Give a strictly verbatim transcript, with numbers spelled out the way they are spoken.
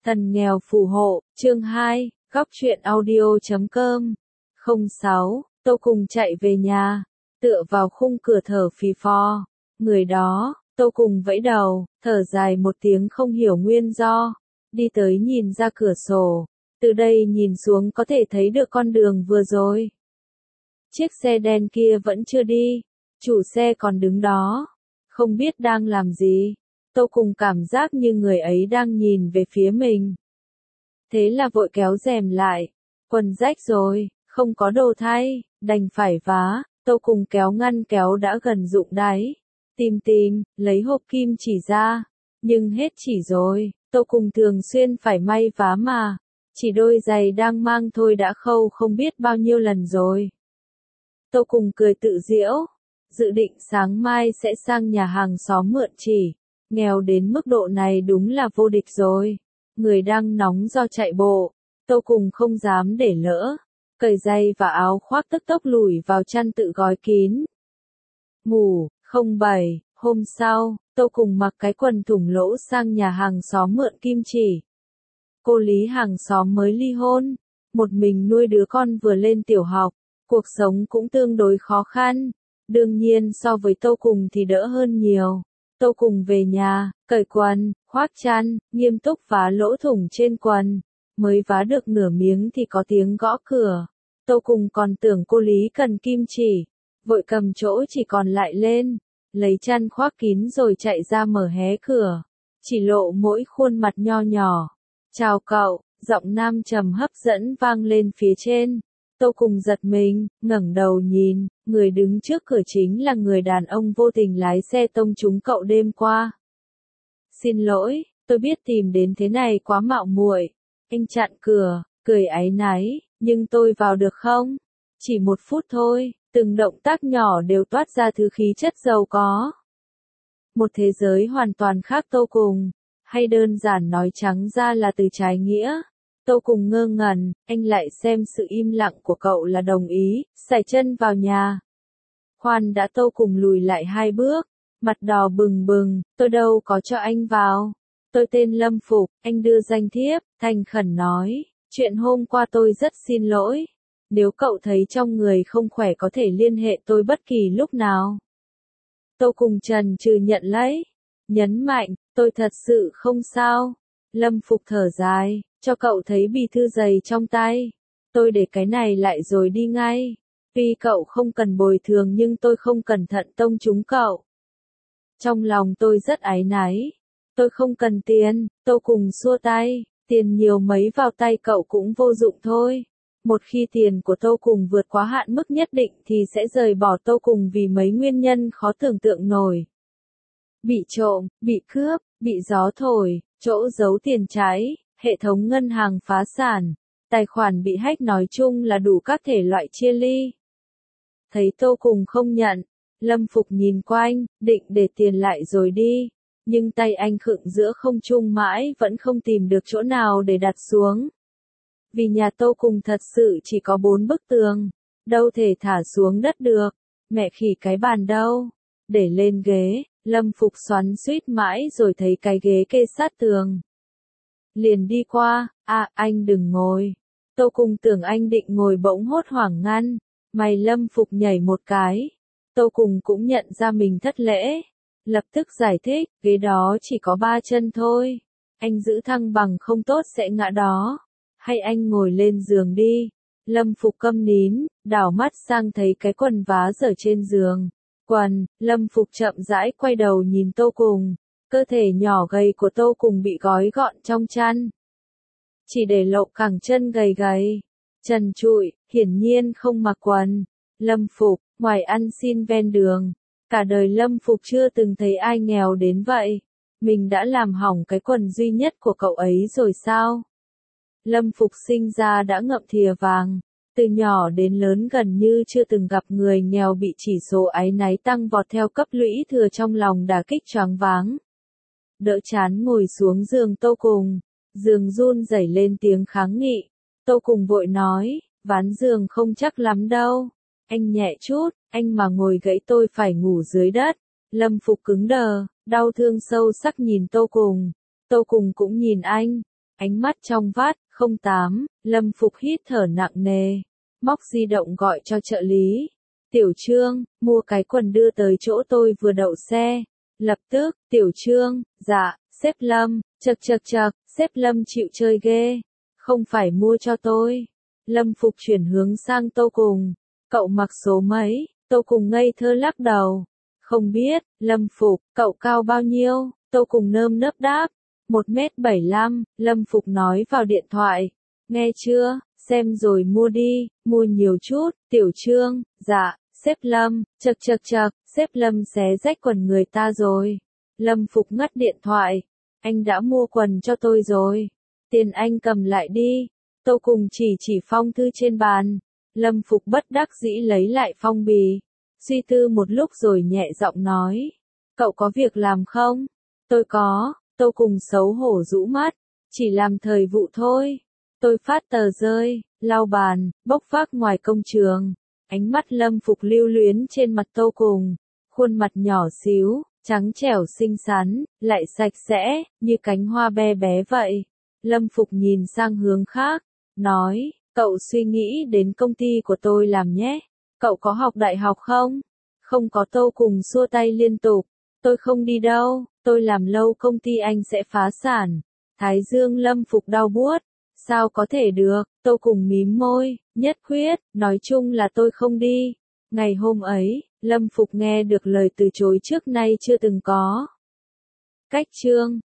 Thần nghèo phù hộ, chương hai, góc truyện audio chấm com. không sáu, Tô Cùng chạy về nhà, tựa vào khung cửa thở phì phò. Người đó, Tô Cùng vẫy đầu, thở dài một tiếng không hiểu nguyên do, đi tới nhìn ra cửa sổ, từ đây nhìn xuống có thể thấy được con đường vừa rồi. Chiếc xe đen kia vẫn chưa đi, chủ xe còn đứng đó, không biết đang làm gì. Tô Cùng cảm giác như người ấy đang nhìn về phía mình. Thế là vội kéo rèm lại, quần rách rồi, không có đồ thay, đành phải vá. Tô Cùng kéo ngăn kéo đã gần rụng đáy, tìm tìm, lấy hộp kim chỉ ra, nhưng hết chỉ rồi. Tô Cùng thường xuyên phải may vá mà, chỉ đôi giày đang mang thôi đã khâu không biết bao nhiêu lần rồi. Tô Cùng cười tự giễu, dự định sáng mai sẽ sang nhà hàng xóm mượn chỉ. Nghèo đến mức độ này đúng là vô địch rồi. Người đang nóng do chạy bộ, Tô Cùng không dám để lỡ, cởi giày và áo khoác tức tốc lủi vào chăn tự gói kín. Ngủ, không bảy, hôm sau, Tô Cùng mặc cái quần thủng lỗ sang nhà hàng xóm mượn kim chỉ. Cô Lý hàng xóm mới ly hôn, một mình nuôi đứa con vừa lên tiểu học, cuộc sống cũng tương đối khó khăn, đương nhiên so với Tô Cùng thì đỡ hơn nhiều. Tô Cùng về nhà, cởi quần, khoác chăn, nghiêm túc vá lỗ thủng trên quần. Mới vá được nửa miếng thì có tiếng gõ cửa. Tô Cùng còn tưởng cô Lý cần kim chỉ, vội cầm chỗ chỉ còn lại lên, lấy chăn khoác kín rồi chạy ra mở hé cửa, chỉ lộ mỗi khuôn mặt nho nhỏ. Chào cậu, giọng nam trầm hấp dẫn vang lên phía trên. Tô Cùng giật mình, ngẩng đầu nhìn, người đứng trước cửa chính là người đàn ông vô tình lái xe tông trúng cậu đêm qua. Xin lỗi, tôi biết tìm đến thế này quá mạo muội. Anh chặn cửa, cười áy náy, nhưng tôi vào được không? Chỉ một phút thôi, từng động tác nhỏ đều toát ra thứ khí chất giàu có. Một thế giới hoàn toàn khác Tô Cùng, hay đơn giản nói trắng ra là từ trái nghĩa. Tô Cùng ngơ ngẩn, anh lại xem sự im lặng của cậu là đồng ý, sải chân vào nhà. Khoan đã. Tô Cùng lùi lại hai bước, mặt đỏ bừng bừng, tôi đâu có cho anh vào. Tôi tên Lâm Phục, anh đưa danh thiếp, thành khẩn nói, chuyện hôm qua tôi rất xin lỗi. Nếu cậu thấy trong người không khỏe có thể liên hệ tôi bất kỳ lúc nào. Tô Cùng chần chừ nhận lấy, nhấn mạnh, tôi thật sự không sao. Lâm Phục thở dài, cho cậu thấy bì thư dày trong tay. Tôi để cái này lại rồi đi ngay. Tuy cậu không cần bồi thường nhưng tôi không cẩn thận tông trúng cậu. Trong lòng tôi rất áy náy. Tôi không cần tiền. Tô Cùng xua tay, tiền nhiều mấy vào tay cậu cũng vô dụng thôi. Một khi tiền của Tô Cùng vượt quá hạn mức nhất định thì sẽ rời bỏ Tô Cùng vì mấy nguyên nhân khó tưởng tượng nổi. Bị trộm, bị cướp, bị gió thổi, chỗ giấu tiền cháy, hệ thống ngân hàng phá sản, tài khoản bị hack, nói chung là đủ các thể loại chia ly. Thấy Tô Cùng không nhận, Lâm Phục nhìn quanh, định để tiền lại rồi đi, nhưng tay anh khựng giữa không trung mãi vẫn không tìm được chỗ nào để đặt xuống. Vì nhà Tô Cùng thật sự chỉ có bốn bức tường, đâu thể thả xuống đất được, mẹ khỉ cái bàn đâu, để lên ghế. Lâm Phục xoắn xuýt mãi rồi thấy cái ghế kê sát tường. Liền đi qua, à, anh đừng ngồi. Tô Cùng tưởng anh định ngồi bỗng hốt hoảng ngăn, mày Lâm Phục nhảy một cái. Tô Cùng cũng nhận ra mình thất lễ, lập tức giải thích, ghế đó chỉ có ba chân thôi. Anh giữ thăng bằng không tốt sẽ ngã đó. Hay anh ngồi lên giường đi. Lâm Phục câm nín, đảo mắt sang thấy cái quần vá dở trên giường. Quần, Lâm Phục chậm rãi quay đầu nhìn Tô Cùng, cơ thể nhỏ gầy của Tô Cùng bị gói gọn trong chăn. Chỉ để lộ cẳng chân gầy gầy, trần trụi, hiển nhiên không mặc quần. Lâm Phục, ngoài ăn xin ven đường, cả đời Lâm Phục chưa từng thấy ai nghèo đến vậy. Mình đã làm hỏng cái quần duy nhất của cậu ấy rồi sao? Lâm Phục sinh ra đã ngậm thìa vàng. Từ nhỏ đến lớn gần như chưa từng gặp người nghèo bị chỉ số áy náy tăng vọt theo cấp lũy thừa trong lòng đả kích choáng váng. Đỡ chán ngồi xuống giường Tô Cùng, giường run rẩy lên tiếng kháng nghị. Tô Cùng vội nói, ván giường không chắc lắm đâu. Anh nhẹ chút, anh mà ngồi gãy tôi phải ngủ dưới đất. Lâm Phục cứng đờ, đau thương sâu sắc nhìn Tô Cùng. Tô Cùng cũng nhìn anh, Ánh mắt trong vắt, không tám, Lâm Phục hít thở nặng nề. Móc di động gọi cho trợ lý. Tiểu Trương, mua cái quần đưa tới chỗ tôi vừa đậu xe. Lập tức, Tiểu Trương, dạ, sếp Lâm, chật chật chật, sếp Lâm chịu chơi ghê. Không phải mua cho tôi. Lâm Phục chuyển hướng sang Tô Cùng. Cậu mặc số mấy? Tô Cùng ngây thơ lắc đầu. Không biết. Lâm Phục, cậu cao bao nhiêu? Tô Cùng nơm nớp đáp. một mét bảy lăm, Lâm Phục nói vào điện thoại. Nghe chưa, xem rồi mua đi, mua nhiều chút. Tiểu Trương, dạ, sếp Lâm, chật chật chật, sếp Lâm xé rách quần người ta rồi. Lâm Phục ngắt điện thoại. Anh đã mua quần cho tôi rồi. Tiền anh cầm lại đi. Tô Cùng chỉ chỉ phong thư trên bàn. Lâm Phục bất đắc dĩ lấy lại phong bì. Suy tư một lúc rồi nhẹ giọng nói. Cậu có việc làm không? Tôi có. Tô Cùng xấu hổ rũ mắt. Chỉ làm thời vụ thôi. Tôi phát tờ rơi, lau bàn, bốc vác ngoài công trường. Ánh mắt Lâm Phục lưu luyến trên mặt Tô Cùng. Khuôn mặt nhỏ xíu, trắng trẻo xinh xắn, lại sạch sẽ, như cánh hoa bé bé vậy. Lâm Phục nhìn sang hướng khác, nói, cậu suy nghĩ đến công ty của tôi làm nhé. Cậu có học đại học không? Không có. Tô Cùng xua tay liên tục. Tôi không đi đâu, tôi làm lâu công ty anh sẽ phá sản. Thái dương Lâm Phục đau buốt. Sao có thể được? Tô Cùng mím môi, nhất quyết, nói chung là tôi không đi. Ngày hôm ấy, Lâm Phục nghe được lời từ chối trước nay chưa từng có. Cách chương